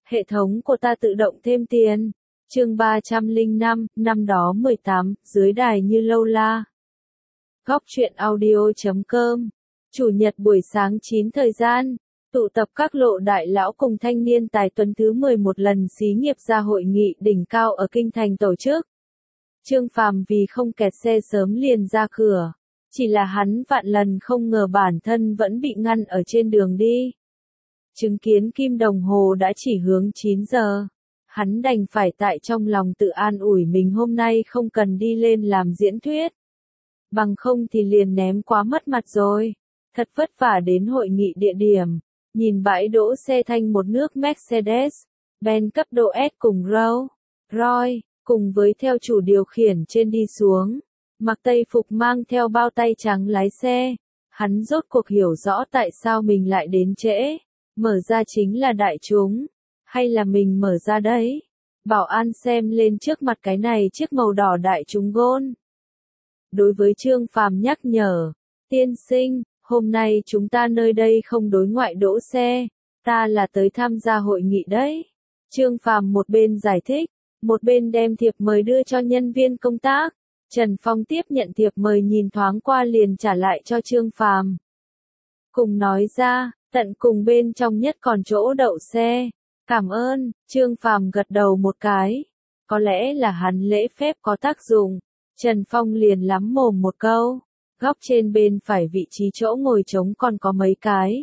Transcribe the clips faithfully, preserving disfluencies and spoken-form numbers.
Hệ thống của ta tự động thêm tiền. Chương ba trăm lẻ năm, năm đó mười tám, dưới đài như lâu la. Góc truyện audio chấm com. Chủ nhật buổi sáng chín thời gian, tụ tập các lộ đại lão cùng thanh niên tài tuấn thứ mười một lần xí nghiệp ra hội nghị đỉnh cao ở kinh thành tổ chức. Trương Phàm vì không kẹt xe sớm liền ra cửa, chỉ là hắn vạn lần không ngờ bản thân vẫn bị ngăn ở trên đường đi. Chứng kiến kim đồng hồ đã chỉ hướng chín giờ, hắn đành phải tại trong lòng tự an ủi mình hôm nay không cần đi lên làm diễn thuyết. Bằng không thì liền ném quá mất mặt rồi. Thật vất vả đến hội nghị địa điểm, nhìn bãi đỗ xe thanh một nước Mercedes, Benz cấp độ S cùng Rolls Royce, cùng với theo chủ điều khiển trên đi xuống, mặc tây phục mang theo bao tay trắng lái xe, hắn rốt cuộc hiểu rõ tại sao mình lại đến trễ, mở ra chính là đại chúng, hay là mình mở ra đấy. Bảo an xem lên trước mặt cái này chiếc màu đỏ đại chúng Gôn. Đối với Trương Phàm nhắc nhở, tiên sinh, hôm nay chúng ta nơi đây không đối ngoại đỗ xe, ta là tới tham gia hội nghị đấy. Trương Phàm một bên giải thích, một bên đem thiệp mời đưa cho nhân viên công tác. Trần Phong tiếp nhận thiệp mời nhìn thoáng qua liền trả lại cho Trương Phàm. Cùng nói ra, tận cùng bên trong nhất còn chỗ đậu xe. Cảm ơn, Trương Phàm gật đầu một cái. Có lẽ là hắn lễ phép có tác dụng. Trần Phong liền lắm mồm một câu. Góc trên bên phải vị trí chỗ ngồi trống còn có mấy cái.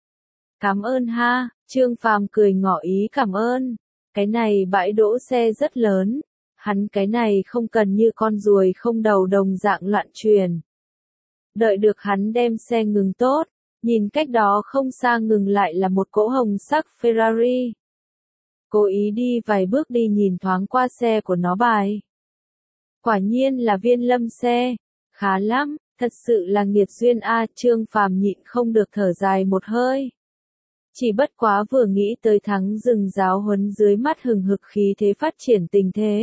Cảm ơn ha, Trương Phàm cười ngỏ ý cảm ơn. Cái này bãi đỗ xe rất lớn. Hắn cái này không cần như con ruồi không đầu đồng dạng loạn truyền. Đợi được hắn đem xe ngừng tốt, nhìn cách đó không xa ngừng lại là một cỗ hồng sắc Ferrari. Cố ý đi vài bước đi nhìn thoáng qua xe của nó bài. Quả nhiên là Viên Lâm xe, khá lắm, thật sự là nghiệt duyên a. Trương Phàm nhịn không được thở dài một hơi. Chỉ bất quá vừa nghĩ tới thắng rừng giáo huấn dưới mắt hừng hực khí thế phát triển tình thế.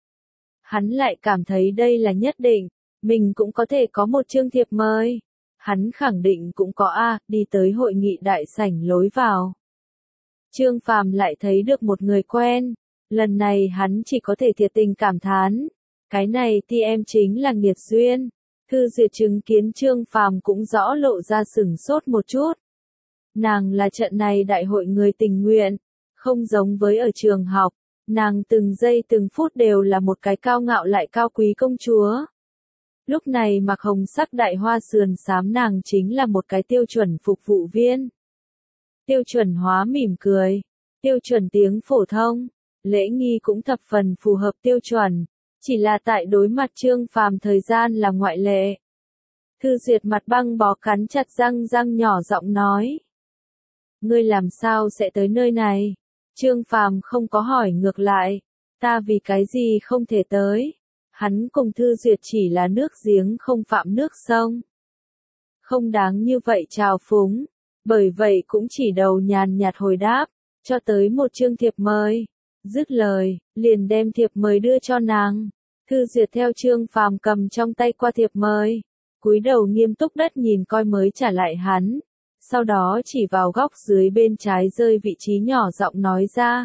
Hắn lại cảm thấy đây là nhất định, mình cũng có thể có một chương thiệp mời. Hắn khẳng định cũng có a, đi tới hội nghị đại sảnh lối vào. Trương Phàm lại thấy được một người quen, lần này hắn chỉ có thể thiệt tình cảm thán. Cái này thì em chính là nghiệt duyên. Thư Duyệt chứng kiến Trương Phàm cũng rõ lộ ra sửng sốt một chút. Nàng là trận này đại hội người tình nguyện, không giống với ở trường học, nàng từng giây từng phút đều là một cái cao ngạo lại cao quý công chúa. Lúc này mặc hồng sắc đại hoa sườn xám nàng chính là một cái tiêu chuẩn phục vụ viên. Tiêu chuẩn hóa mỉm cười, tiêu chuẩn tiếng phổ thông, lễ nghi cũng thập phần phù hợp tiêu chuẩn, chỉ là tại đối mặt Trương Phàm thời gian là ngoại lệ. Thư Duyệt mặt băng bó cắn chặt răng răng nhỏ giọng nói. Ngươi làm sao sẽ tới nơi này? Trương Phàm không có hỏi ngược lại, ta vì cái gì không thể tới? Hắn cùng Thư Duyệt chỉ là nước giếng không phạm nước sông. Không đáng như vậy trào phúng, bởi vậy cũng chỉ đầu nhàn nhạt hồi đáp, cho tới một chương thiệp mời. Dứt lời, liền đem thiệp mời đưa cho nàng. Thư Duyệt theo Trương Phàm cầm trong tay qua thiệp mời, cúi đầu nghiêm túc đất nhìn coi mới trả lại hắn. Sau đó chỉ vào góc dưới bên trái rơi vị trí nhỏ giọng nói ra.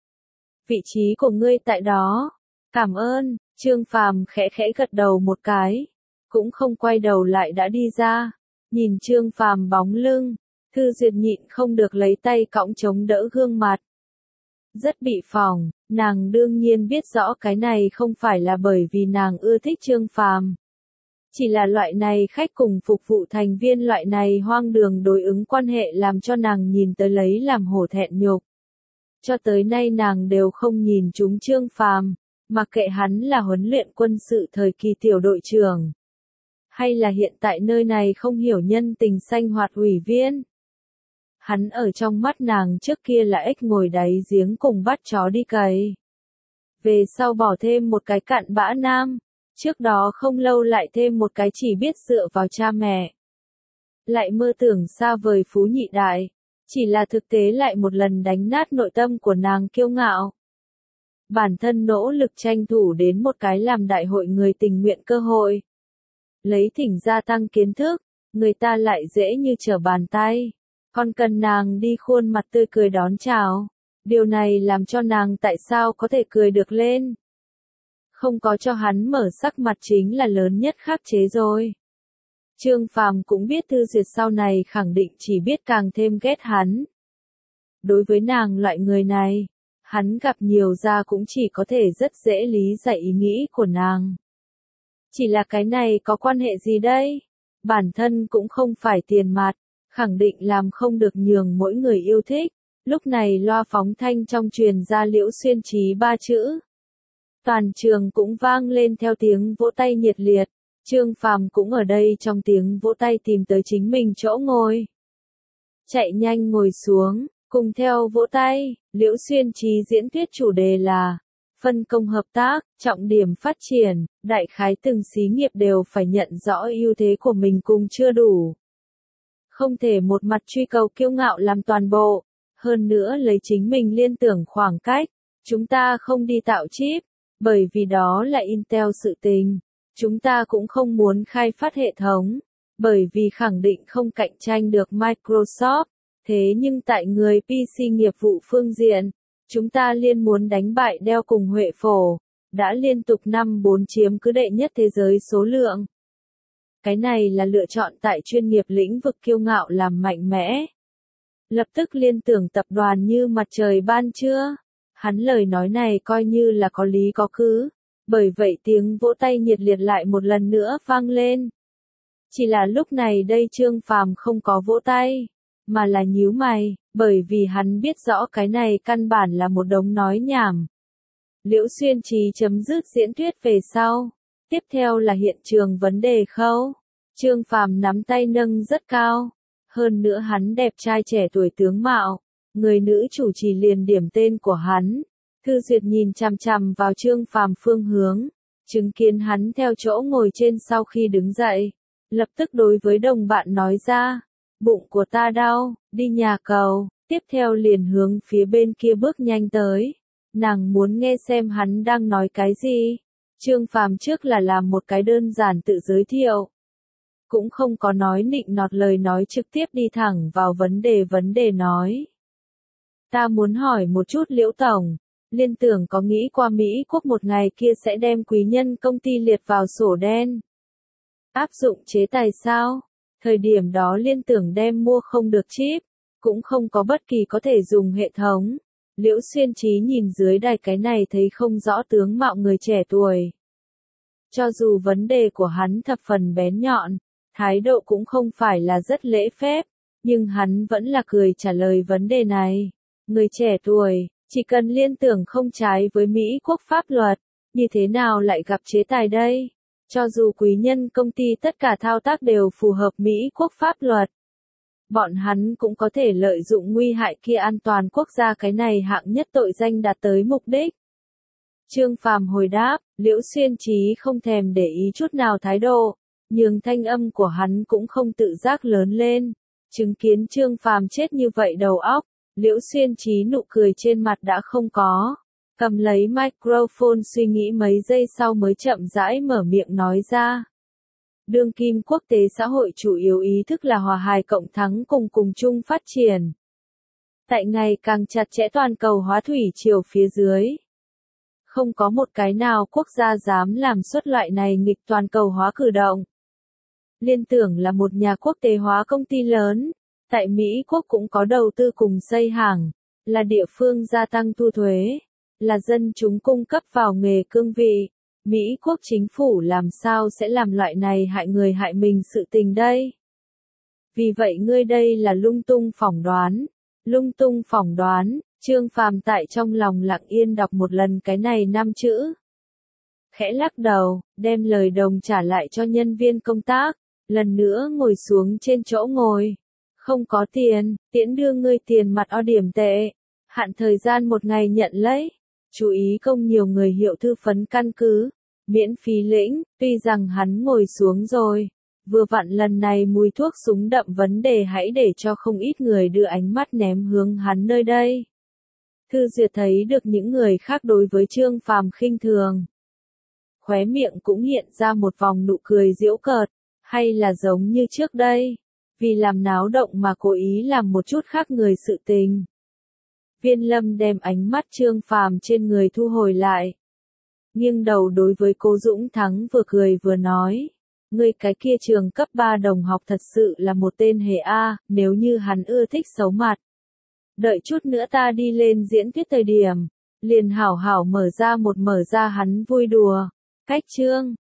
Vị trí của ngươi tại đó. Cảm ơn, Trương Phàm khẽ khẽ gật đầu một cái. Cũng không quay đầu lại đã đi ra. Nhìn Trương Phàm bóng lưng, Thư Duyệt nhịn không được lấy tay cõng chống đỡ gương mặt. Rất bị phỏng, nàng đương nhiên biết rõ cái này không phải là bởi vì nàng ưa thích Trương Phàm. Chỉ là loại này khách cùng phục vụ thành viên loại này hoang đường đối ứng quan hệ làm cho nàng nhìn tới lấy làm hổ thẹn nhục. Cho tới nay nàng đều không nhìn trúng Trương Phàm, mặc kệ hắn là huấn luyện quân sự thời kỳ tiểu đội trưởng. Hay là hiện tại nơi này không hiểu nhân tình sanh hoạt ủy viên. Hắn ở trong mắt nàng trước kia là ếch ngồi đáy giếng cùng bắt chó đi cày. Về sau bỏ thêm một cái cặn bã nam. Trước đó không lâu lại thêm một cái chỉ biết dựa vào cha mẹ. Lại mơ tưởng xa vời phú nhị đại. Chỉ là thực tế lại một lần đánh nát nội tâm của nàng kiêu ngạo. Bản thân nỗ lực tranh thủ đến một cái làm đại hội người tình nguyện cơ hội. Lấy thỉnh gia tăng kiến thức, người ta lại dễ như trở bàn tay. Còn cần nàng đi khuôn mặt tươi cười đón chào. Điều này làm cho nàng tại sao có thể cười được lên. Không có cho hắn mở sắc mặt chính là lớn nhất khắc chế rồi. Trương Phàm cũng biết Thư Duyệt sau này khẳng định chỉ biết càng thêm ghét hắn. Đối với nàng loại người này, hắn gặp nhiều ra cũng chỉ có thể rất dễ lý giải ý nghĩ của nàng. Chỉ là cái này có quan hệ gì đây? Bản thân cũng không phải tiền mặt, khẳng định làm không được nhường mỗi người yêu thích. Lúc này loa phóng thanh trong truyền ra Liễu Xuyên Trí ba chữ. Toàn trường cũng vang lên theo tiếng vỗ tay nhiệt liệt. Trương Phàm cũng ở đây trong tiếng vỗ tay tìm tới chính mình chỗ ngồi. Chạy nhanh ngồi xuống, cùng theo vỗ tay. Liễu Xuyên Trí diễn thuyết chủ đề là phân công hợp tác, trọng điểm phát triển, đại khái từng xí nghiệp đều phải nhận rõ ưu thế của mình cùng chưa đủ. Không thể một mặt truy cầu kiêu ngạo làm toàn bộ, hơn nữa lấy chính mình liên tưởng khoảng cách, chúng ta không đi tạo chip, bởi vì đó là Intel sự tình. Chúng ta cũng không muốn khai phát hệ thống, bởi vì khẳng định không cạnh tranh được Microsoft, thế nhưng tại người pê xê nghiệp vụ phương diện, chúng ta liên muốn đánh bại Dell cùng Huệ Phổ, đã liên tục năm bốn chiếm cứ đệ nhất thế giới số lượng. Cái này là lựa chọn tại chuyên nghiệp lĩnh vực kiêu ngạo làm mạnh mẽ. Lập tức liên tưởng tập đoàn như mặt trời ban trưa, hắn lời nói này coi như là có lý có cứ. Bởi vậy tiếng vỗ tay nhiệt liệt lại một lần nữa vang lên. Chỉ là lúc này đây Trương Phàm không có vỗ tay, mà là nhíu mày, bởi vì hắn biết rõ cái này căn bản là một đống nói nhảm. Liễu Xuyên Trí chấm dứt diễn thuyết về sau. Tiếp theo là hiện trường vấn đề khâu. Trương Phàm nắm tay nâng rất cao. Hơn nữa hắn đẹp trai trẻ tuổi tướng mạo. Người nữ chủ trì liền điểm tên của hắn. Thư Duyệt nhìn chằm chằm vào Trương Phàm phương hướng, chứng kiến hắn theo chỗ ngồi trên sau khi đứng dậy, lập tức đối với đồng bạn nói ra, bụng của ta đau, đi nhà cầu, tiếp theo liền hướng phía bên kia bước nhanh tới, nàng muốn nghe xem hắn đang nói cái gì. Trương Phàm trước là làm một cái đơn giản tự giới thiệu, cũng không có nói nịnh nọt lời nói, trực tiếp đi thẳng vào vấn đề vấn đề nói. Ta muốn hỏi một chút Liễu Tổng. Liên tưởng có nghĩ qua Mỹ quốc một ngày kia sẽ đem quý nhân công ty liệt vào sổ đen. Áp dụng chế tài sao? Thời điểm đó liên tưởng đem mua không được chip, cũng không có bất kỳ có thể dùng hệ thống. Liễu Xuyên Trí nhìn dưới đài cái này thấy không rõ tướng mạo người trẻ tuổi. Cho dù vấn đề của hắn thập phần bén nhọn, thái độ cũng không phải là rất lễ phép, nhưng hắn vẫn là cười trả lời vấn đề này. Người trẻ tuổi, chỉ cần liên tưởng không trái với Mỹ quốc pháp luật, như thế nào lại gặp chế tài đây? Cho dù quý nhân công ty tất cả thao tác đều phù hợp Mỹ quốc pháp luật, bọn hắn cũng có thể lợi dụng nguy hại kia an toàn quốc gia, cái này hạng nhất tội danh đạt tới mục đích. Trương Phàm hồi đáp, Liễu Xuyên Trí không thèm để ý chút nào thái độ, nhưng thanh âm của hắn cũng không tự giác lớn lên. Chứng kiến Trương Phàm chết như vậy đầu óc, Liễu Xuyên Trí nụ cười trên mặt đã không có. Cầm lấy microphone suy nghĩ mấy giây sau mới chậm rãi mở miệng nói ra. Đương kim quốc tế xã hội chủ yếu ý thức là hòa hài cộng thắng cùng cùng chung phát triển. Tại ngày càng chặt chẽ toàn cầu hóa thủy triều phía dưới. Không có một cái nào quốc gia dám làm xuất loại này nghịch toàn cầu hóa cử động. Liên tưởng là một nhà quốc tế hóa công ty lớn. Tại Mỹ quốc cũng có đầu tư cùng xây hàng, là địa phương gia tăng thu thuế, là dân chúng cung cấp vào nghề cương vị. Mỹ quốc chính phủ làm sao sẽ làm loại này hại người hại mình sự tình đây? Vì vậy ngươi đây là lung tung phỏng đoán. Lung tung phỏng đoán, Trương Phàm tại trong lòng lặng yên đọc một lần cái này năm chữ. Khẽ lắc đầu, đem lời đồng trả lại cho nhân viên công tác, lần nữa ngồi xuống trên chỗ ngồi. Không có tiền, tiễn đưa ngươi tiền mặt o điểm tệ. Hạn thời gian một ngày nhận lấy. Chú ý công nhiều người hiệu thư phấn căn cứ. Miễn phí lĩnh, tuy rằng hắn ngồi xuống rồi. Vừa vặn lần này mùi thuốc súng đậm vấn đề hãy để cho không ít người đưa ánh mắt ném hướng hắn nơi đây. Thư Duyệt thấy được những người khác đối với Trương Phàm khinh thường. Khóe miệng cũng hiện ra một vòng nụ cười giễu cợt, hay là giống như trước đây. Vì làm náo động mà cố ý làm một chút khác người sự tình. Viên Lâm đem ánh mắt Trương Phàm trên người thu hồi lại. Nghiêng đầu đối với Cố Dũng Thắng vừa cười vừa nói. Ngươi cái kia trường cấp ba đồng học thật sự là một tên hề A, nếu như hắn ưa thích xấu mặt. Đợi chút nữa ta đi lên diễn thuyết thời điểm, liền hảo hảo mở ra một mở ra hắn vui đùa. Cách chương